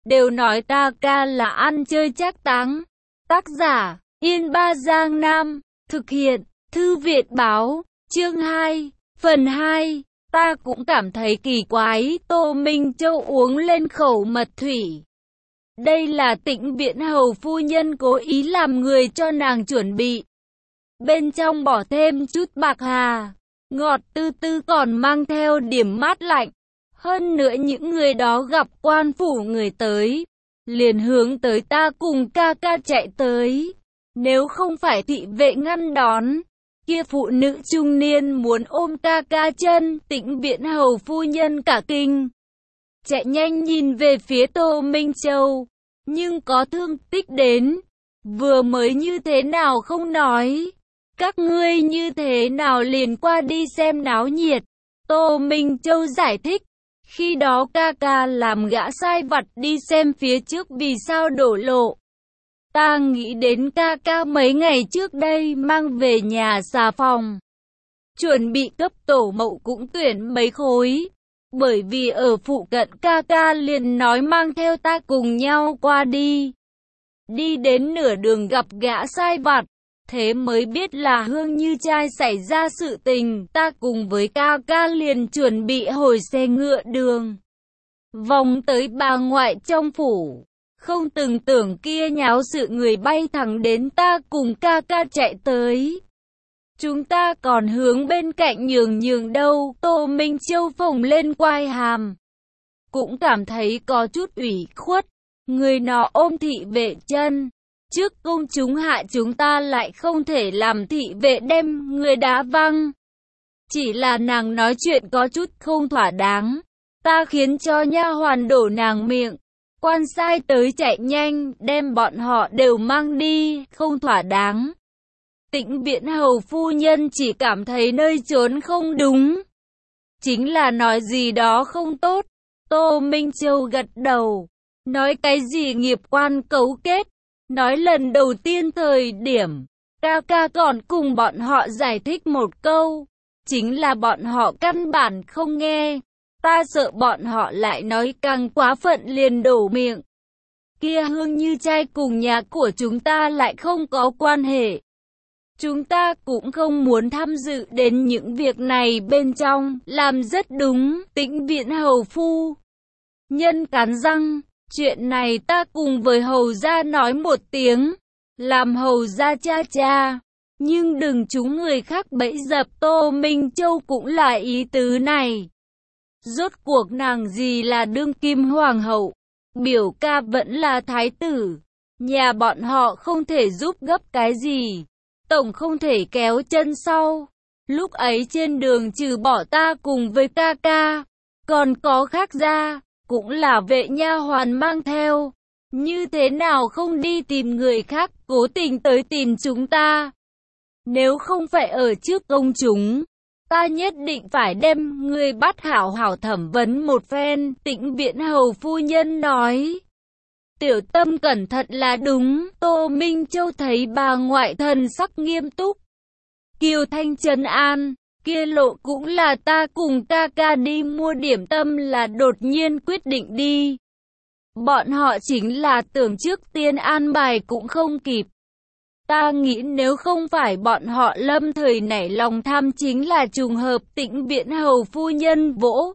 đều nói ta ca là ăn chơi trác táng. Tác giả, Yên Ba Giang Nam, thực hiện, Thư viện Báo, chương 2, phần 2. Ta cũng cảm thấy kỳ quái, Tô Minh Châu uống lên khẩu mật thủy. Đây là Tĩnh Viễn Hầu phu nhân cố ý làm người cho nàng chuẩn bị. Bên trong bỏ thêm chút bạc hà, ngọt tư tư còn mang theo điểm mát lạnh. Hơn nữa những người đó gặp quan phủ người tới, liền hướng tới ta cùng ca ca chạy tới. Nếu không phải thị vệ ngăn đón, kia phụ nữ trung niên muốn ôm ca ca chân, Tĩnh Viễn Hầu phu nhân cả kinh. Chạy nhanh nhìn về phía Tô Minh Châu, nhưng có thương tích đến. Vừa mới như thế nào không nói, các ngươi như thế nào liền qua đi xem náo nhiệt. Tô Minh Châu giải thích, khi đó ca ca làm gã sai vặt đi xem phía trước vì sao đổ lộ. Ta nghĩ đến ca ca mấy ngày trước đây mang về nhà xà phòng, chuẩn bị cấp tổ mậu cũng tuyển mấy khối. Bởi vì ở phụ cận ca ca liền nói mang theo ta cùng nhau qua đi. Đi đến nửa đường gặp gã sai vặt, thế mới biết là Hương Như Trai xảy ra sự tình. Ta cùng với ca ca liền chuẩn bị hồi xe ngựa đường, vòng tới bà ngoại trong phủ. Không từng tưởng kia nháo sự người bay thẳng đến ta cùng ca ca chạy tới. Chúng ta còn hướng bên cạnh nhường nhường đâu. Tô Minh Châu phồng lên quai hàm, cũng cảm thấy có chút ủy khuất. Người nọ ôm thị vệ chân, trước công chúng hại chúng ta lại không thể làm thị vệ đem người đá văng. Chỉ là nàng nói chuyện có chút không thỏa đáng, ta khiến cho nha hoàn đổ nàng miệng. Quan sai tới chạy nhanh, đem bọn họ đều mang đi, không thỏa đáng. Tĩnh Viễn Hầu phu nhân chỉ cảm thấy nơi trốn không đúng, chính là nói gì đó không tốt. Tô Minh Châu gật đầu, nói cái gì nghiệp quan cấu kết. Nói lần đầu tiên thời điểm, ca ca còn cùng bọn họ giải thích một câu, chính là bọn họ căn bản không nghe. Ta sợ bọn họ lại nói càng quá phận liền đổ miệng. Kia Hương Như Trai cùng nhà của chúng ta lại không có quan hệ. Chúng ta cũng không muốn tham dự đến những việc này bên trong, làm rất đúng. Tĩnh Viễn Hầu phu nhân cắn răng, chuyện này ta cùng với hầu gia nói một tiếng, làm hầu gia cha cha, nhưng đừng trúng người khác bẫy dập. Tô Minh Châu cũng là ý tứ này. Rốt cuộc nàng gì là đương kim hoàng hậu, biểu ca vẫn là thái tử, nhà bọn họ không thể giúp gấp cái gì, tổng không thể kéo chân sau. Lúc ấy trên đường trừ bỏ ta cùng với ca ca, còn có khác ra, cũng là vệ nha hoàn mang theo. Như thế nào không đi tìm người khác, cố tình tới tìm chúng ta. Nếu không phải ở trước công chúng, ta nhất định phải đem người bắt hảo hảo thẩm vấn một phen. Tĩnh Viễn Hầu phu nhân nói, tiểu tâm cẩn thận là đúng. Tô Minh Châu thấy bà ngoại thần sắc nghiêm túc, kiều thanh trấn an, kia lộ cũng là ta cùng ca ca đi mua điểm tâm là đột nhiên quyết định đi. Bọn họ chính là tưởng trước tiên an bài cũng không kịp. Ta nghĩ nếu không phải bọn họ lâm thời nảy lòng tham chính là trùng hợp. Tĩnh Viễn Hầu phu nhân vỗ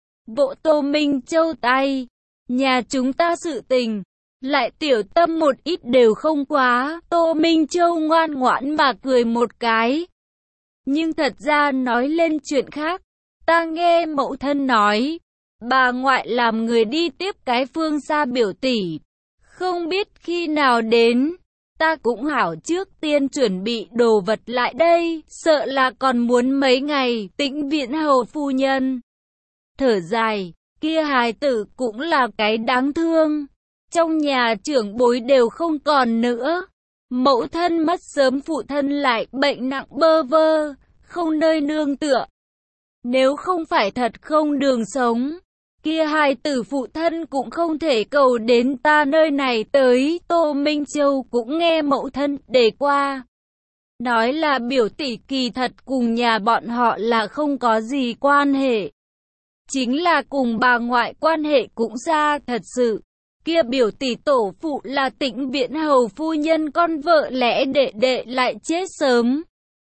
Tô Minh Châu tay, nhà chúng ta sự tình, lại tiểu tâm một ít đều không quá. Tô Minh Châu ngoan ngoãn mà cười một cái. Nhưng thật ra nói lên chuyện khác, ta nghe mẫu thân nói, bà ngoại làm người đi tiếp cái Phương xa biểu tỷ, không biết khi nào đến. Ta cũng hảo trước tiên chuẩn bị đồ vật lại đây, sợ là còn muốn mấy ngày. Tĩnh Viễn Hầu phu nhân thở dài, kia hài tử cũng là cái đáng thương, trong nhà trưởng bối đều không còn nữa. Mẫu thân mất sớm, phụ thân lại bệnh nặng bơ vơ, không nơi nương tựa. Nếu không phải thật không đường sống, kia hài tử phụ thân cũng không thể cầu đến ta nơi này tới. Tô Minh Châu cũng nghe mẫu thân đề qua, nói là biểu tỷ kỳ thật cùng nhà bọn họ là không có gì quan hệ, chính là cùng bà ngoại quan hệ cũng xa thật sự. kia biểu tỷ tổ phụ là Tĩnh Viễn Hầu phu nhân con vợ lẽ đệ đệ lại chết sớm.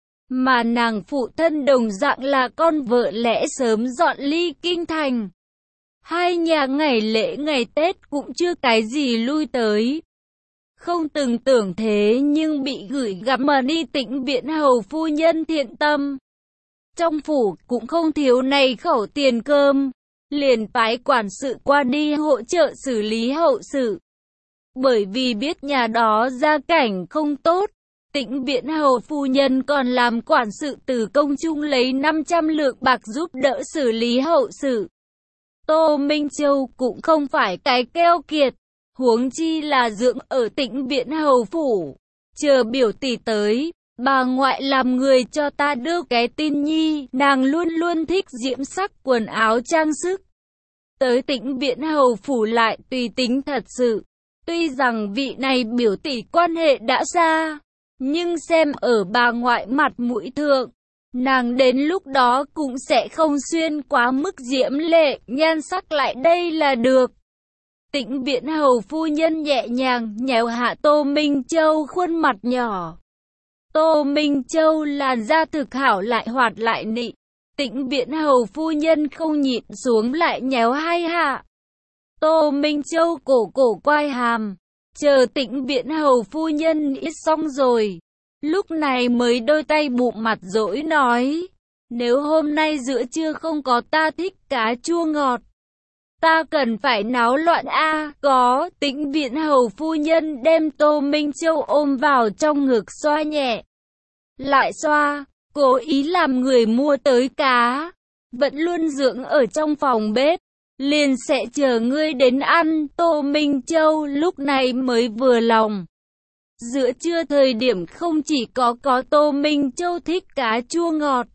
Mà nàng phụ thân đồng dạng là con vợ lẽ sớm dọn ly kinh thành. Hai nhà ngày lễ ngày Tết cũng chưa cái gì lui tới. Không từng tưởng thế nhưng bị gửi gắm mà đi Tĩnh Viễn Hầu phu nhân thiện tâm. Trong phủ cũng không thiếu này khẩu tiền cơm, liền phái quản sự qua đi hỗ trợ xử lý hậu sự. Bởi vì biết nhà đó gia cảnh không tốt, Tĩnh Viễn Hầu phu nhân còn làm quản sự từ công trung lấy 500 lượng bạc giúp đỡ xử lý hậu sự. Tô Minh Châu cũng không phải cái keo kiệt, huống chi là dưỡng ở Tĩnh Viễn Hầu phủ. Chờ biểu tỷ tới, bà ngoại làm người cho ta đưa cái tin nhi, nàng luôn luôn thích diễm sắc quần áo trang sức. Tới Tĩnh Viễn Hầu phủ lại tùy tính thật sự, tuy rằng vị này biểu tỷ quan hệ đã xa, nhưng xem ở bà ngoại mặt mũi thượng, nàng đến lúc đó cũng sẽ không xuyên quá mức diễm lệ, nhan sắc lại đây là được. Tĩnh Viễn Hầu phu nhân nhẹ nhàng nhéo hạ Tô Minh Châu khuôn mặt nhỏ. Tô Minh Châu làn da thực hảo lại hoạt lại nị. Tĩnh Viễn Hầu phu nhân không nhịn xuống lại nhéo hai hạ. Tô Minh Châu cổ quay hàm, chờ Tĩnh Viễn Hầu phu nhân ít xong rồi. Lúc này mới đôi tay bụng mặt dỗi nói, nếu hôm nay giữa trưa không có ta thích cá chua ngọt, ta cần phải náo loạn a. Có. Tĩnh Viễn Hầu phu nhân đem Tô Minh Châu ôm vào trong ngực xoa nhẹ, lại xoa, cố ý làm người mua tới cá, vẫn luôn dưỡng ở trong phòng bếp, liền sẽ chờ ngươi đến ăn. Tô Minh Châu lúc này mới vừa lòng. Giữa trưa thời điểm không chỉ có Tô Minh Châu thích cá chua ngọt,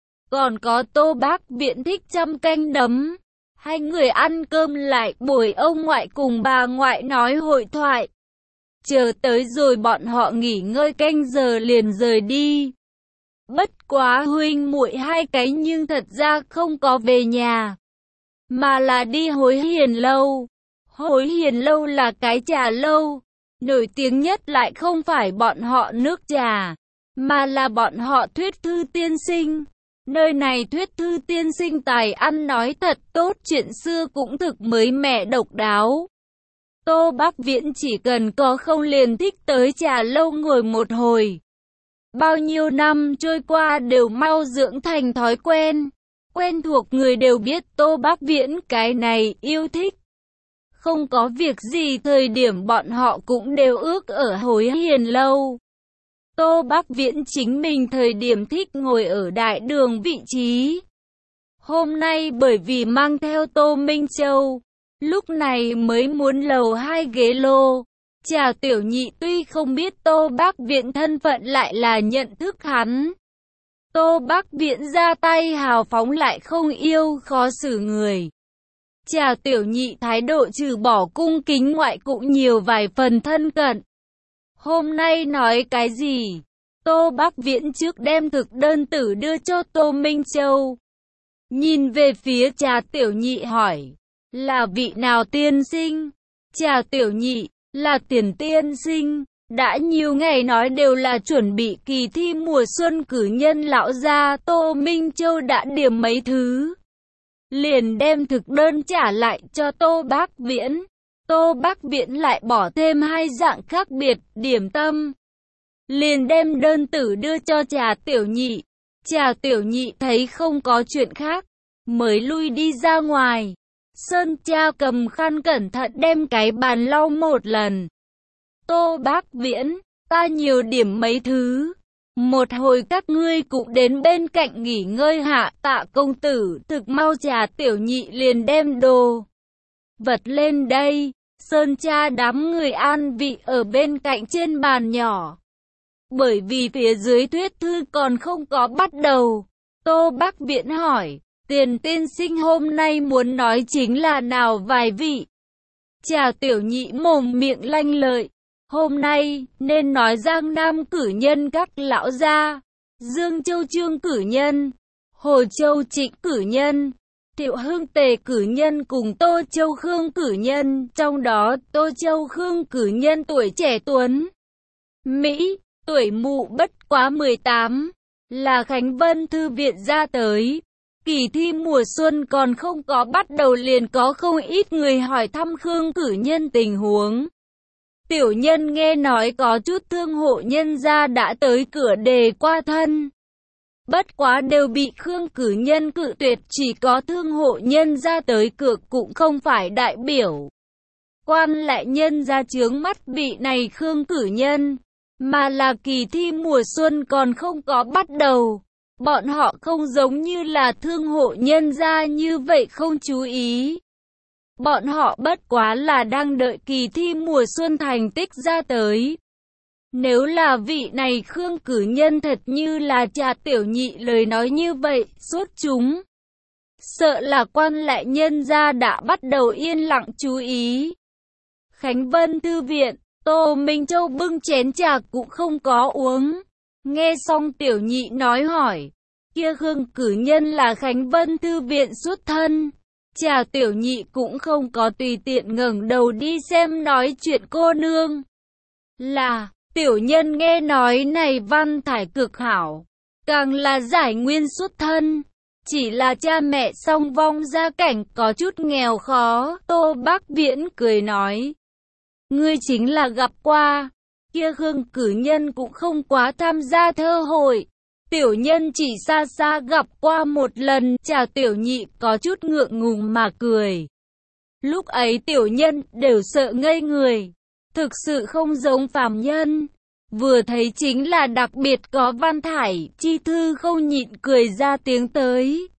còn có Tô Bác Viễn thích chăm canh đấm. Hai người ăn cơm lại bồi ông ngoại cùng bà ngoại nói hội thoại. Chờ tới rồi bọn họ nghỉ ngơi canh giờ liền rời đi. Bất quá huynh muội hai cái nhưng thật ra không có về nhà, mà là đi Hối Hiền lâu. Hối Hiền lâu là cái trà lâu, nổi tiếng nhất lại không phải bọn họ nước trà, mà là bọn họ Thuyết Thư tiên sinh. Nơi này Thuyết Thư tiên sinh tài ăn nói thật tốt, chuyện xưa cũng thực mới mẻ độc đáo. Tô Bác Viễn chỉ cần có không liền thích tới trà lâu ngồi một hồi. Bao nhiêu năm trôi qua đều mau dưỡng thành thói quen. Quen thuộc người đều biết Tô Bác Viễn cái này yêu thích. Không có việc gì thời điểm bọn họ cũng đều ước ở Hối Hiền lâu. Tô Bác Viễn chính mình thời điểm thích ngồi ở đại đường vị trí. Hôm nay bởi vì mang theo Tô Minh Châu, lúc này mới muốn lầu hai ghế lô. Trà Tiểu Nhị tuy không biết Tô Bác Viễn thân phận lại là nhận thức hắn. Tô Bác Viễn ra tay hào phóng lại không yêu khó xử người. Trà Tiểu Nhị thái độ trừ bỏ cung kính ngoại cũng nhiều vài phần thân cận. Hôm nay nói cái gì? Tô Bác Viễn trước đem thực đơn tử đưa cho Tô Minh Châu. Nhìn về phía Trà Tiểu Nhị hỏi, là vị nào tiên sinh? Trà Tiểu Nhị, là Tiền tiên sinh. Đã nhiều ngày nói đều là chuẩn bị kỳ thi mùa xuân cử nhân lão gia. Tô Minh Châu đã điểm mấy thứ, liền đem thực đơn trả lại cho Tô Bác Viễn. Tô Bác Viễn lại bỏ thêm hai dạng khác biệt điểm tâm, liền đem đơn tử đưa cho Trà Tiểu Nhị. Trà Tiểu Nhị thấy không có chuyện khác, mới lui đi ra ngoài. Sơn Cha cầm khăn cẩn thận đem cái bàn lau một lần. Tô Bác Viễn, ta nhiều điểm mấy thứ, một hồi các ngươi cũng đến bên cạnh nghỉ ngơi hạ. Tạ công tử thực mau. Trà Tiểu Nhị liền đem đồ vật lên đây. Sơn Cha đám người an vị ở bên cạnh trên bàn nhỏ. Bởi vì phía dưới thuyết thư còn không có bắt đầu, Tô Bác Viễn hỏi, Tiền tiên sinh hôm nay muốn nói chính là nào vài vị? Trà Tiểu Nhị mồm miệng lanh lợi, hôm nay nên nói Giang Nam cử nhân các lão gia, Dương Châu Trương cử nhân, Hồ Châu Trịnh cử nhân, Thiệu Hưng Tề cử nhân cùng Tô Châu Khương cử nhân, trong đó Tô Châu Khương cử nhân tuổi trẻ tuấn Mỹ, tuổi mụ bất quá 18, là Khánh Vân Thư viện ra tới. Kỳ thi mùa xuân còn không có bắt đầu liền có không ít người hỏi thăm Khương cử nhân tình huống. Tiểu nhân nghe nói có chút thương hộ nhân gia đã tới cửa đề qua thân. Bất quá đều bị Khương cử nhân cự tuyệt, chỉ có thương hộ nhân gia tới cửa cũng không phải đại biểu quan lại nhân gia chướng mắt bị này Khương cử nhân, mà là kỳ thi mùa xuân còn không có bắt đầu. Bọn họ không giống như là thương hộ nhân gia như vậy không chú ý. Bọn họ bất quá là đang đợi kỳ thi mùa xuân thành tích ra tới. Nếu là vị này Khương cử nhân thật như là Trà Tiểu Nhị lời nói như vậy, suốt chúng sợ là quan lại nhân gia đã bắt đầu yên lặng chú ý. Khánh Vân Thư viện, Tô Minh Châu bưng chén trà cũng không có uống. Nghe xong Tiểu Nhị nói hỏi, kia Khương cử nhân là Khánh Vân Thư viện xuất thân. Trà Tiểu Nhị cũng không có tùy tiện ngẩng đầu đi xem nói chuyện cô nương. Là, tiểu nhân nghe nói này văn thải cực hảo, càng là giải nguyên xuất thân. Chỉ là cha mẹ song vong gia cảnh có chút nghèo khó. Tô Bác Viễn cười nói, ngươi chính là gặp qua. Kia Khương cử nhân cũng không quá tham gia thơ hội. Tiểu nhân chỉ xa xa gặp qua một lần. Trà Tiểu Nhị có chút ngượng ngùng mà cười. Lúc ấy tiểu nhân đều sợ ngây người. Thực sự không giống phàm nhân. Vừa thấy chính là đặc biệt có văn thải. Chi thư không nhịn cười ra tiếng tới.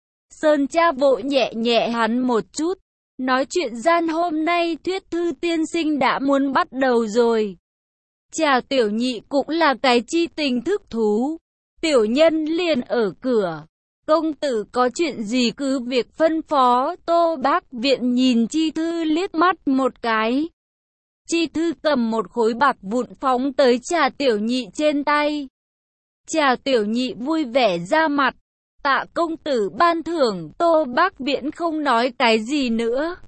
Sơn cha vội nhẹ nhẹ hắn một chút. Nói chuyện gian hôm nay thuyết thư tiên sinh đã muốn bắt đầu rồi. Trà Tiểu Nhị cũng là cái chi tình thức thú. Tiểu nhân liền ở cửa. Công tử có chuyện gì cứ việc phân phó. Tô Bác Viện nhìn Chi Thư liếc mắt một cái. Chi Thư cầm một khối bạc vụn phóng tới Trà Tiểu Nhị trên tay. Trà Tiểu Nhị vui vẻ ra mặt. Tạ công tử ban thưởng. Tô Bác Viện không nói cái gì nữa.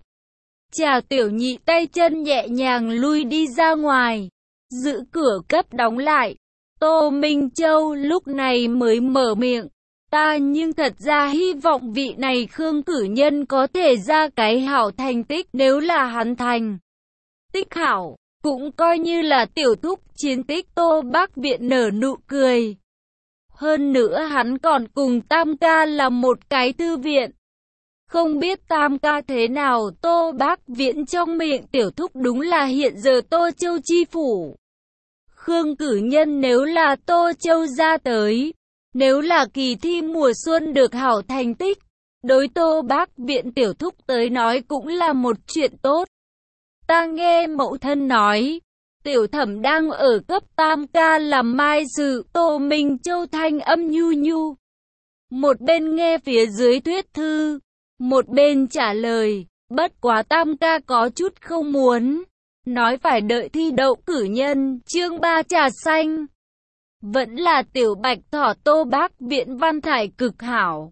Trà Tiểu Nhị tay chân nhẹ nhàng lui đi ra ngoài. Giữ cửa cấp đóng lại. Tô Minh Châu lúc này mới mở miệng. Ta nhưng thật ra hy vọng vị này Khương cử nhân có thể ra cái hảo thành tích. Nếu là hắn thành tích hảo, cũng coi như là tiểu thúc chiến tích. Tô Bác Viện nở nụ cười. Hơn nữa hắn còn cùng Tam ca là một cái thư viện. Không biết Tam ca thế nào. Tô Bác Viễn trong miệng tiểu thúc đúng là hiện giờ Tô Châu chi phủ. Khương cử nhân nếu là Tô Châu ra tới, nếu là kỳ thi mùa xuân được hảo thành tích, đối Tô Bác Viện tiểu thúc tới nói cũng là một chuyện tốt. Ta nghe mẫu thân nói, tiểu thẩm đang ở cấp Tam ca làm mai sự. Tô Minh Châu thanh âm nhu nhu. Một bên nghe phía dưới thuyết thư, một bên trả lời, bất quá Tam ca có chút không muốn. Nói phải đợi thi đậu cử nhân. Chương 3 trà xanh. Vẫn là tiểu bạch thỏ. Tô Bác Viện văn thải cực hảo.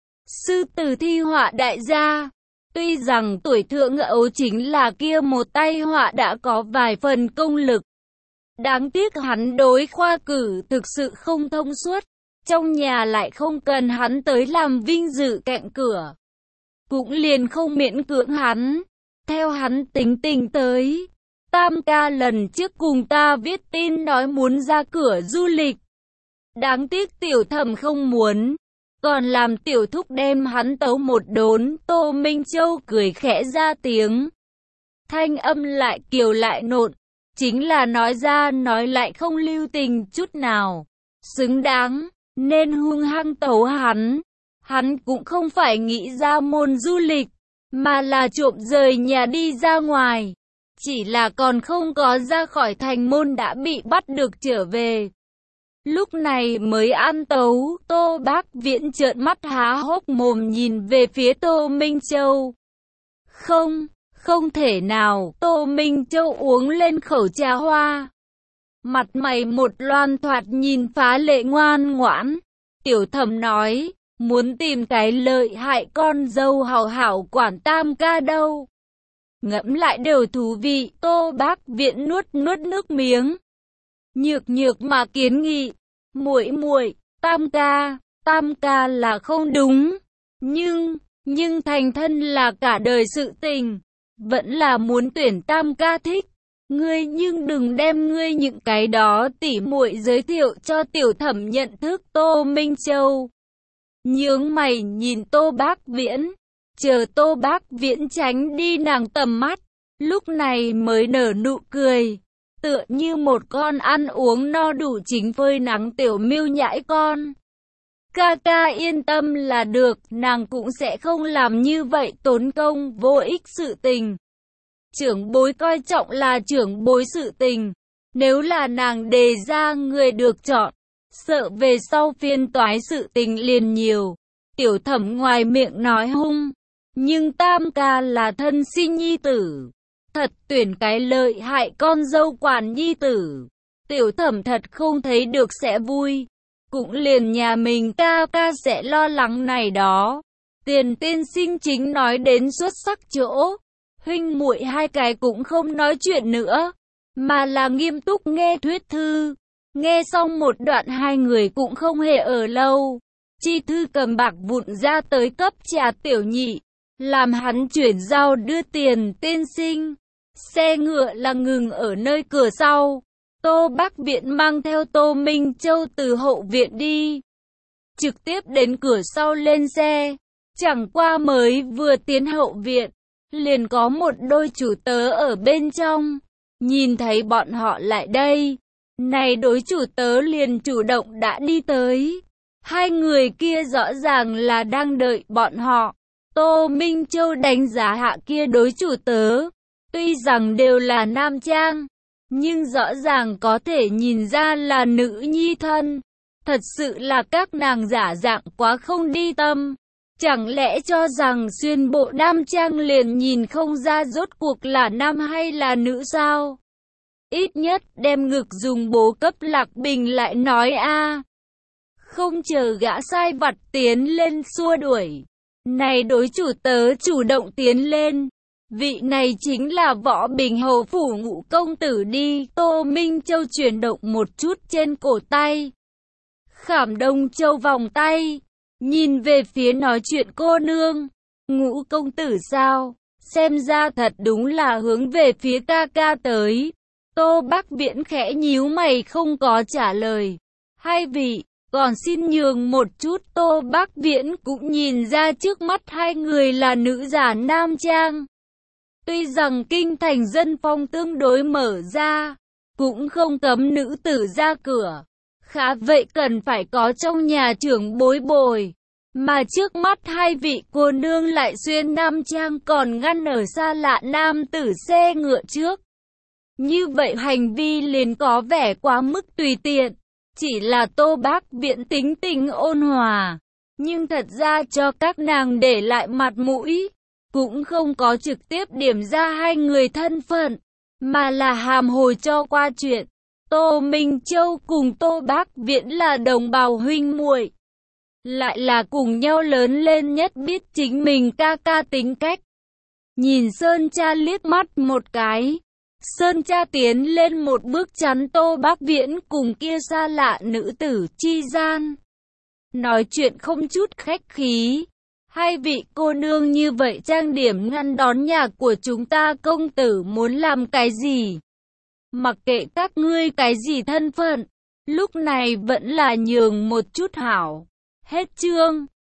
Sư tử thi họa đại gia. Tuy rằng tuổi thượng ấu chính là kia một tay họa đã có vài phần công lực. Đáng tiếc hắn đối khoa cử thực sự không thông suốt. Trong nhà lại không cần hắn tới làm vinh dự cạnh cửa. Cũng liền không miễn cưỡng hắn. Theo hắn tính tình tới. Tam ca lần trước cùng ta viết tin nói muốn ra cửa du lịch. Đáng tiếc tiểu thẩm không muốn. Còn làm tiểu thúc đem hắn tấu một đốn. Tô Minh Châu cười khẽ ra tiếng. Thanh âm lại kiều lại nộn. Chính là nói ra nói lại không lưu tình chút nào. Xứng đáng, nên hung hăng tấu hắn. Hắn cũng không phải nghĩ ra môn du lịch, mà là trộm rời nhà đi ra ngoài. Chỉ là còn không có ra khỏi thành môn đã bị bắt được trở về. Lúc này mới ăn tấu. Tô Bác Viễn trợn mắt há hốc mồm nhìn về phía Tô Minh Châu. Không thể nào. Tô Minh Châu uống lên khẩu trà hoa. Mặt mày một loan thoạt nhìn phá lệ ngoan ngoãn. Tiểu thẩm nói, muốn tìm cái lợi hại con dâu hảo hảo quản Tam ca đâu. Ngẫm lại đều thú vị, Tô Bác Viễn nuốt nước miếng. Nhược nhược mà kiến nghị, muội muội, Tam ca là không đúng, nhưng thành thân là cả đời sự tình, vẫn là muốn tuyển Tam ca thích. Ngươi nhưng đừng đem ngươi những cái đó tỉ muội giới thiệu cho tiểu thẩm nhận thức. Tô Minh Châu nhướng mày nhìn Tô Bác Viễn, chờ Tô Bác Viễn tránh đi nàng tầm mắt, lúc này mới nở nụ cười, tựa như một con ăn uống no đủ chính phơi nắng tiểu miêu nhãi con. Ca ca yên tâm là được, nàng cũng sẽ không làm như vậy tốn công vô ích sự tình. Trưởng bối coi trọng là trưởng bối sự tình, nếu là nàng đề ra người được chọn, sợ về sau phiên toái sự tình liền nhiều. Tiểu thẩm ngoài miệng nói hung, nhưng Tam ca là thân sinh nhi tử, thật tuyển cái lợi hại con dâu quản nhi tử, tiểu thẩm thật không thấy được sẽ vui. Cũng liền nhà mình ca ca sẽ lo lắng này đó. Tiền tiên sinh chính nói đến xuất sắc chỗ, huynh muội hai cái cũng không nói chuyện nữa, mà là nghiêm túc nghe thuyết thư. Nghe xong một đoạn hai người cũng không hề ở lâu. Chi thư cầm bạc vụn ra tới cấp trà tiểu nhị, làm hắn chuyển giao đưa tiền tiên sinh. Xe ngựa là ngừng ở nơi cửa sau. Tô Bác Viễn mang theo Tô Minh Châu từ hậu viện đi, trực tiếp đến cửa sau lên xe. Chẳng qua mới vừa tiến hậu viện, liền có một đôi chủ tớ ở bên trong. Nhìn thấy bọn họ lại đây, này đối chủ tớ liền chủ động đã đi tới. Hai người kia rõ ràng là đang đợi bọn họ. Tô Minh Châu đánh giá hạ kia đối chủ tớ, tuy rằng đều là nam trang, nhưng rõ ràng có thể nhìn ra là nữ nhi thân. Thật sự là các nàng giả dạng quá không đi tâm. Chẳng lẽ cho rằng xuyên bộ nam trang liền nhìn không ra rốt cuộc là nam hay là nữ sao? Ít nhất đem ngực dùng bố cấp Lạc Bình lại nói a. Không chờ gã sai vặt tiến lên xua đuổi, này đối chủ tớ chủ động tiến lên. Vị này chính là Võ Bình Hầu phủ Ngũ công tử đi. Tô Minh Châu chuyển động một chút trên cổ tay, khảm Đông Châu vòng tay, nhìn về phía nói chuyện cô nương. Ngũ công tử sao? Xem ra thật đúng là hướng về phía ca ca tới. Tô Bác Viễn khẽ nhíu mày không có trả lời. Hai vị, còn xin nhường một chút. Tô Bác Viễn cũng nhìn ra trước mắt hai người là nữ giả nam trang. Tuy rằng kinh thành dân phong tương đối mở ra, cũng không cấm nữ tử ra cửa. Khá vậy cần phải có trong nhà trưởng bối bồi. Mà trước mắt hai vị cô nương lại xuyên nam trang còn ngăn ở xa lạ nam tử xe ngựa trước. Như vậy hành vi liền có vẻ quá mức tùy tiện. Chỉ là Tô Bác Viễn tính tình ôn hòa, nhưng thật ra cho các nàng để lại mặt mũi. Cũng không có trực tiếp điểm ra hai người thân phận, mà là hàm hồi cho qua chuyện. Tô Minh Châu cùng Tô Bác Viễn là đồng bào huynh muội, lại là cùng nhau lớn lên nhất biết chính mình ca ca tính cách. Nhìn Sơn Cha liếc mắt một cái, Sơn Cha tiến lên một bước chắn Tô Bác Viễn cùng kia xa lạ nữ tử chi gian. Nói chuyện không chút khách khí. Hai vị cô nương như vậy trang điểm ngăn đón nhà của chúng ta công tử muốn làm cái gì? Mặc kệ các ngươi cái gì thân phận, lúc này vẫn là nhường một chút hảo. Hết chương.